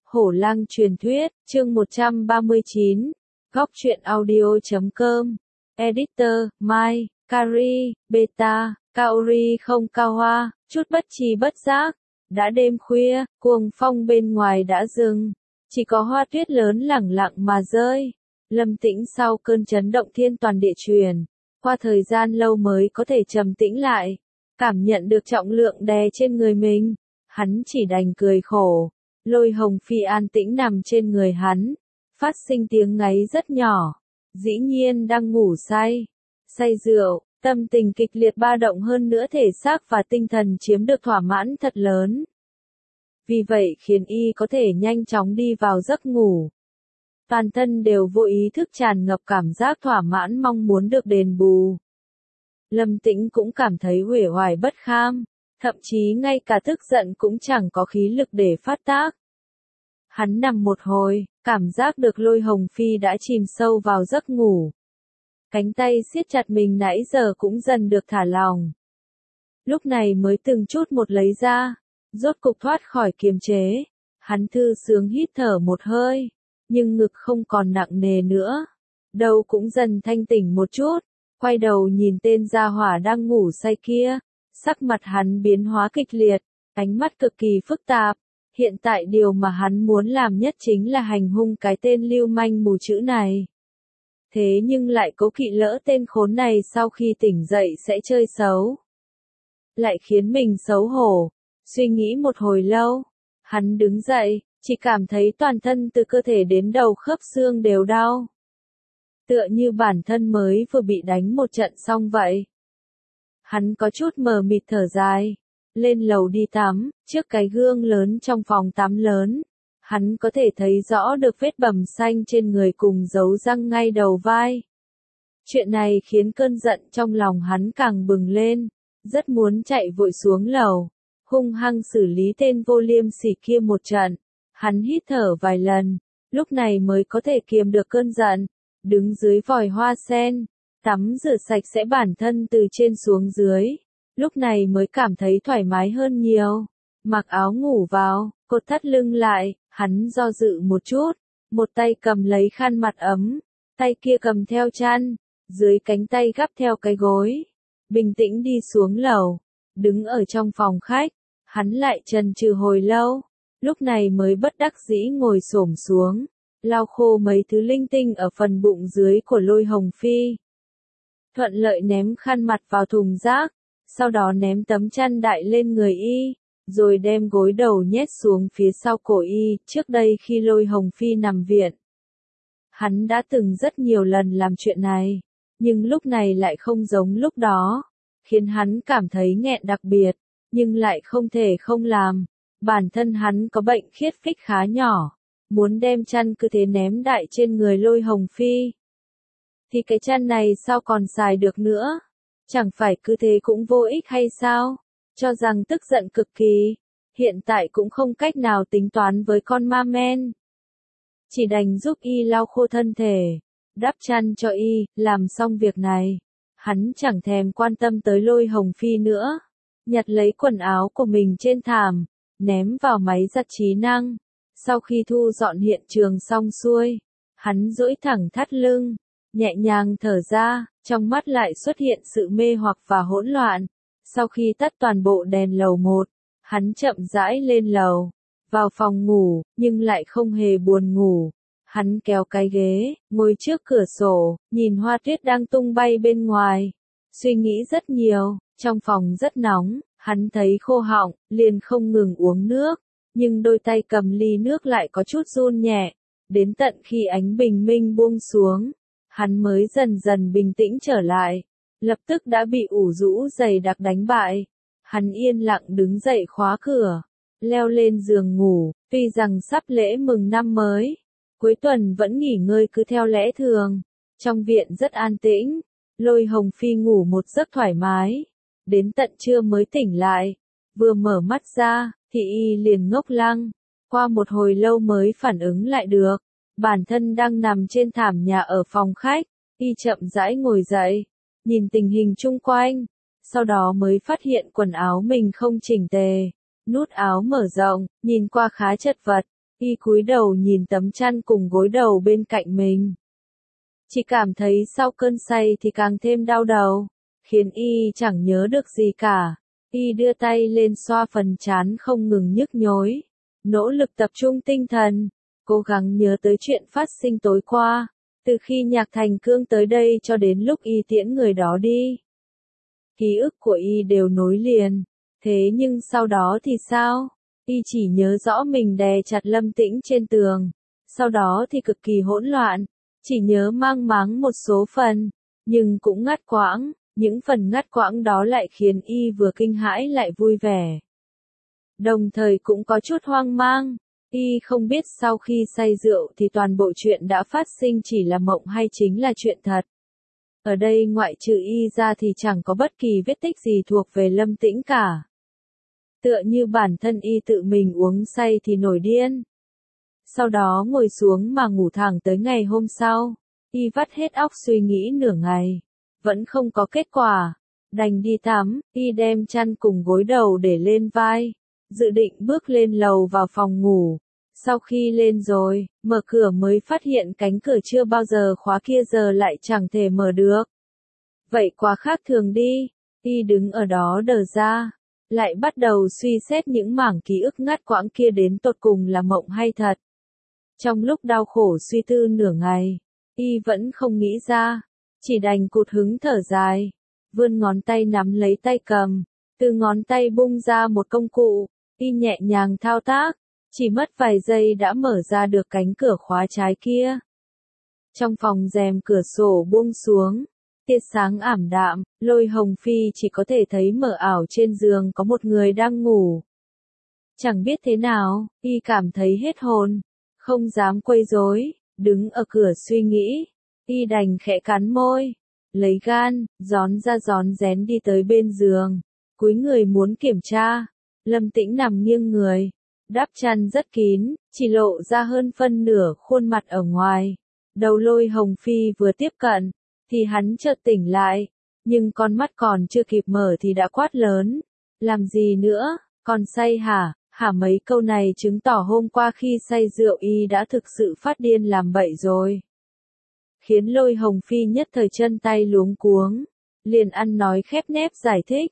Hổ Lang truyền thuyết, chương 139, Góc truyện audio.com, Editor, Mai, Kari, Beta, Kaori không cao hoa, chút bất tri bất giác. Đã đêm khuya, cuồng phong bên ngoài đã dừng, chỉ có hoa tuyết lớn lẳng lặng mà rơi. Lâm Tĩnh sau cơn chấn động thiên toàn địa truyền, qua thời gian lâu mới có thể trầm tĩnh lại, cảm nhận được trọng lượng đè trên người mình, hắn chỉ đành cười khổ. Lôi Hồng Phi an tĩnh nằm trên người hắn, phát sinh tiếng ngáy rất nhỏ, dĩ nhiên đang ngủ say rượu, tâm tình kịch liệt ba động hơn nữa thể xác và tinh thần chiếm được thỏa mãn thật lớn. Vì vậy khiến y có thể nhanh chóng đi vào giấc ngủ. Toàn thân đều vô ý thức tràn ngập cảm giác thỏa mãn mong muốn được đền bù. Lâm Tĩnh cũng cảm thấy uể oải bất kham, thậm chí ngay cả tức giận cũng chẳng có khí lực để phát tác. Hắn nằm một hồi, cảm giác được Lôi Hồng Phi đã chìm sâu vào giấc ngủ. Cánh tay siết chặt mình nãy giờ cũng dần được thả lỏng. Lúc này mới từng chút một lấy ra, rốt cục thoát khỏi kiềm chế. Hắn thư sướng hít thở một hơi, nhưng ngực không còn nặng nề nữa. Đầu cũng dần thanh tỉnh một chút, quay đầu nhìn tên gia hỏa đang ngủ say kia. Sắc mặt hắn biến hóa kịch liệt, ánh mắt cực kỳ phức tạp. Hiện tại điều mà hắn muốn làm nhất chính là hành hung cái tên lưu manh mù chữ này. Thế nhưng lại cố kỵ lỡ tên khốn này sau khi tỉnh dậy sẽ chơi xấu. Lại khiến mình xấu hổ. Suy nghĩ một hồi lâu, hắn đứng dậy, chỉ cảm thấy toàn thân từ cơ thể đến đầu khớp xương đều đau. Tựa như bản thân mới vừa bị đánh một trận xong vậy. Hắn có chút mờ mịt thở dài, lên lầu đi tắm, trước cái gương lớn trong phòng tắm lớn. Hắn có thể thấy rõ được vết bầm xanh trên người cùng dấu răng ngay đầu vai. Chuyện này khiến cơn giận trong lòng hắn càng bừng lên, rất muốn chạy vội xuống lầu, hung hăng xử lý tên vô liêm sỉ kia một trận. Hắn hít thở vài lần, lúc này mới có thể kiềm được cơn giận, đứng dưới vòi hoa sen, tắm rửa sạch sẽ bản thân từ trên xuống dưới, lúc này mới cảm thấy thoải mái hơn nhiều. Mặc áo ngủ vào, cột thắt lưng lại, hắn do dự một chút, một tay cầm lấy khăn mặt ấm, tay kia cầm theo chăn, dưới cánh tay gắp theo cái gối, bình tĩnh đi xuống lầu, đứng ở trong phòng khách, hắn lại chần chừ hồi lâu, lúc này mới bất đắc dĩ ngồi xổm xuống, lau khô mấy thứ linh tinh ở phần bụng dưới của Lôi Hồng Phi. Thuận lợi ném khăn mặt vào thùng rác, sau đó ném tấm chăn đại lên người y, rồi đem gối đầu nhét xuống phía sau cổ y. Trước đây khi Lôi Hồng Phi nằm viện, hắn đã từng rất nhiều lần làm chuyện này, nhưng lúc này lại không giống lúc đó, khiến hắn cảm thấy nghẹn đặc biệt, nhưng lại không thể không làm. Bản thân hắn có bệnh khiết phích khá nhỏ, muốn đem chăn cứ thế ném đại trên người Lôi Hồng Phi, thì cái chăn này sao còn xài được nữa? Chẳng phải cứ thế cũng vô ích hay sao? Cho rằng tức giận cực kỳ, hiện tại cũng không cách nào tính toán với con ma men. Chỉ đành giúp y lau khô thân thể, đắp chăn cho y. Làm xong việc này, hắn chẳng thèm quan tâm tới Lôi Hồng Phi nữa, nhặt lấy quần áo của mình trên thảm, ném vào máy giặt trí năng. Sau khi thu dọn hiện trường xong xuôi, hắn duỗi thẳng thắt lưng, nhẹ nhàng thở ra, trong mắt lại xuất hiện sự mê hoặc và hỗn loạn. Sau khi tắt toàn bộ đèn lầu 1, hắn chậm rãi lên lầu, vào phòng ngủ, nhưng lại không hề buồn ngủ. Hắn kéo cái ghế, ngồi trước cửa sổ, nhìn hoa tuyết đang tung bay bên ngoài. Suy nghĩ rất nhiều, trong phòng rất nóng, hắn thấy khô họng, liền không ngừng uống nước, nhưng đôi tay cầm ly nước lại có chút run nhẹ. Đến tận khi ánh bình minh buông xuống, hắn mới dần dần bình tĩnh trở lại, lập tức đã bị ủ rũ dày đặc đánh bại. Hắn yên lặng đứng dậy khóa cửa, leo lên giường ngủ. Tuy rằng sắp lễ mừng năm mới, cuối tuần vẫn nghỉ ngơi cứ theo lẽ thường. Trong viện rất an tĩnh, Lôi Hồng Phi ngủ một giấc thoải mái, đến tận trưa mới tỉnh lại. Vừa mở mắt ra, thì y liền ngốc lăng, qua một hồi lâu mới phản ứng lại được. Bản thân đang nằm trên thảm nhà ở phòng khách, y chậm rãi ngồi dậy, nhìn tình hình chung quanh, sau đó mới phát hiện quần áo mình không chỉnh tề, nút áo mở rộng, nhìn qua khá chật vật, Y cúi đầu nhìn tấm chăn cùng gối đầu bên cạnh mình. Chỉ cảm thấy sau cơn say thì càng thêm đau đầu, khiến Y chẳng nhớ được gì cả. Y đưa tay lên xoa phần trán không ngừng nhức nhối, nỗ lực tập trung tinh thần, cố gắng nhớ tới chuyện phát sinh tối qua, từ khi Nhạc Thành Cương tới đây cho đến lúc Y tiễn người đó đi. Ký ức của Y đều nối liền, thế nhưng sau đó thì sao? Y chỉ nhớ rõ mình đè chặt Lâm Tĩnh trên tường, sau đó thì cực kỳ hỗn loạn, chỉ nhớ mang máng một số phần, nhưng cũng ngắt quãng, những phần ngắt quãng đó lại khiến Y vừa kinh hãi lại vui vẻ. Đồng thời cũng có chút hoang mang, Y không biết sau khi say rượu thì toàn bộ chuyện đã phát sinh chỉ là mộng hay chính là chuyện thật. Ở đây ngoại trừ Y ra thì chẳng có bất kỳ vết tích gì thuộc về Lâm Tĩnh cả. Tựa như bản thân Y tự mình uống say thì nổi điên. Sau đó ngồi xuống mà ngủ thẳng tới ngày hôm sau. Y vắt hết óc suy nghĩ nửa ngày. Vẫn không có kết quả. Đành đi tắm, Y đem chăn cùng gối đầu để lên vai. Dự định bước lên lầu vào phòng ngủ. Sau khi lên rồi, mở cửa mới phát hiện cánh cửa chưa bao giờ khóa kia giờ lại chẳng thể mở được. Vậy quá khác thường đi. Y đứng ở đó đờ ra. Lại bắt đầu suy xét những mảng ký ức ngắt quãng kia đến tột cùng là mộng hay thật. Trong lúc đau khổ suy tư nửa ngày, Y vẫn không nghĩ ra, chỉ đành cụt hứng thở dài, vươn ngón tay nắm lấy tay cầm, từ ngón tay bung ra một công cụ, Y nhẹ nhàng thao tác, chỉ mất vài giây đã mở ra được cánh cửa khóa trái kia. Trong phòng rèm cửa sổ buông xuống, tia sáng ảm đạm, Lôi Hồng Phi chỉ có thể thấy mờ ảo trên giường có một người đang ngủ. Chẳng biết thế nào, Y cảm thấy hết hồn, không dám quấy rối, đứng ở cửa suy nghĩ, Y đành khẽ cắn môi, lấy gan, rón ra rón rén đi tới bên giường, cúi người muốn kiểm tra. Lâm Tĩnh nằm nghiêng người, đắp chăn rất kín, chỉ lộ ra hơn phân nửa khuôn mặt ở ngoài. Đầu Lôi Hồng Phi vừa tiếp cận, thì hắn chợt tỉnh lại, nhưng con mắt còn chưa kịp mở thì đã quát lớn. Làm gì nữa, còn say hả? Hả mấy câu này chứng tỏ hôm qua khi say rượu Y đã thực sự phát điên làm bậy rồi. Khiến Lôi Hồng Phi nhất thời chân tay luống cuống, liền ăn nói khép nép giải thích.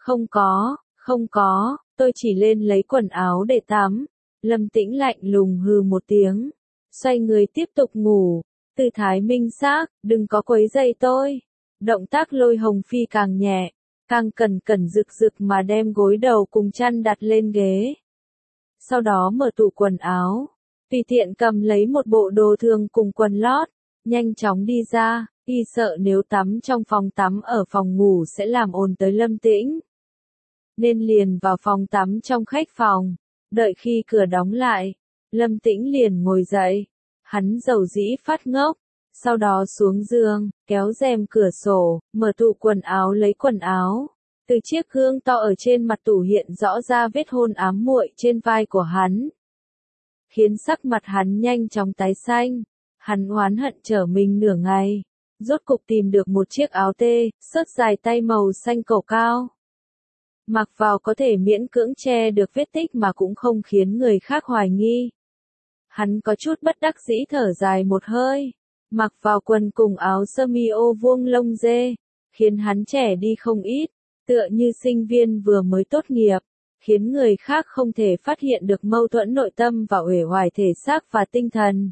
Không có, tôi chỉ lên lấy quần áo để tắm. Lâm Tĩnh lạnh lùng hừ một tiếng, xoay người tiếp tục ngủ. Tư thái minh xác, đừng có quấy rầy tôi. Động tác Lôi Hồng Phi càng nhẹ, càng cẩn cẩn rực rực mà đem gối đầu cùng chăn đặt lên ghế. Sau đó mở tủ quần áo, tùy tiện cầm lấy một bộ đồ thường cùng quần lót, nhanh chóng đi ra. Y sợ nếu tắm trong phòng tắm ở phòng ngủ sẽ làm ồn tới Lâm Tĩnh, nên liền vào phòng tắm trong khách phòng. Đợi khi cửa đóng lại, Lâm Tĩnh liền ngồi dậy. Hắn dầu dĩ phát ngốc, sau đó xuống giường, kéo rèm cửa sổ, mở tủ quần áo lấy quần áo. Từ chiếc gương to ở trên mặt tủ hiện rõ ra vết hôn ám muội trên vai của hắn, khiến sắc mặt hắn nhanh chóng tái xanh. Hắn oán hận trở mình nửa ngày, rốt cục tìm được một chiếc áo tê, xớt dài tay màu xanh cổ cao. Mặc vào có thể miễn cưỡng che được vết tích mà cũng không khiến người khác hoài nghi. Hắn có chút bất đắc dĩ thở dài một hơi, mặc vào quần cùng áo sơ mi ô vuông lông dê, khiến hắn trẻ đi không ít, tựa như sinh viên vừa mới tốt nghiệp, khiến người khác không thể phát hiện được mâu thuẫn nội tâm và uể oải thể xác và tinh thần.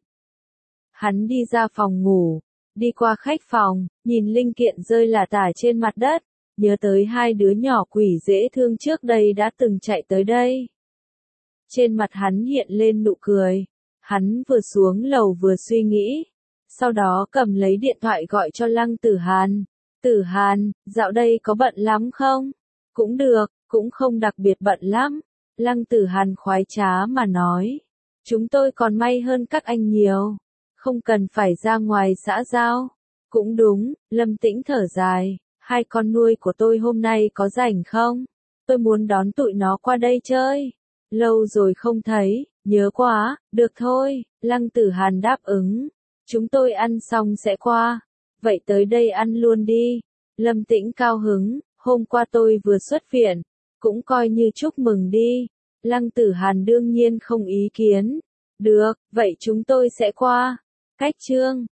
Hắn đi ra phòng ngủ, đi qua khách phòng, nhìn linh kiện rơi lả tả trên mặt đất, nhớ tới hai đứa nhỏ quỷ dễ thương trước đây đã từng chạy tới đây. Trên mặt hắn hiện lên nụ cười. Hắn vừa xuống lầu vừa suy nghĩ, sau đó cầm lấy điện thoại gọi cho Lăng Tử Hàn. Tử Hàn, dạo đây có bận lắm không? Cũng được, cũng không đặc biệt bận lắm. Lăng Tử Hàn khoái trá mà nói. Chúng tôi còn may hơn các anh nhiều. Không cần phải ra ngoài xã giao. Cũng đúng, Lâm Tĩnh thở dài. Hai con nuôi của tôi hôm nay có rảnh không? Tôi muốn đón tụi nó qua đây chơi. Lâu rồi không thấy, nhớ quá, được thôi, Lăng Tử Hàn đáp ứng. Chúng tôi ăn xong sẽ qua. Vậy tới đây ăn luôn đi. Lâm Tĩnh cao hứng, hôm qua tôi vừa xuất viện, cũng coi như chúc mừng đi. Lăng Tử Hàn đương nhiên không ý kiến. Được, vậy chúng tôi sẽ qua. Cách chương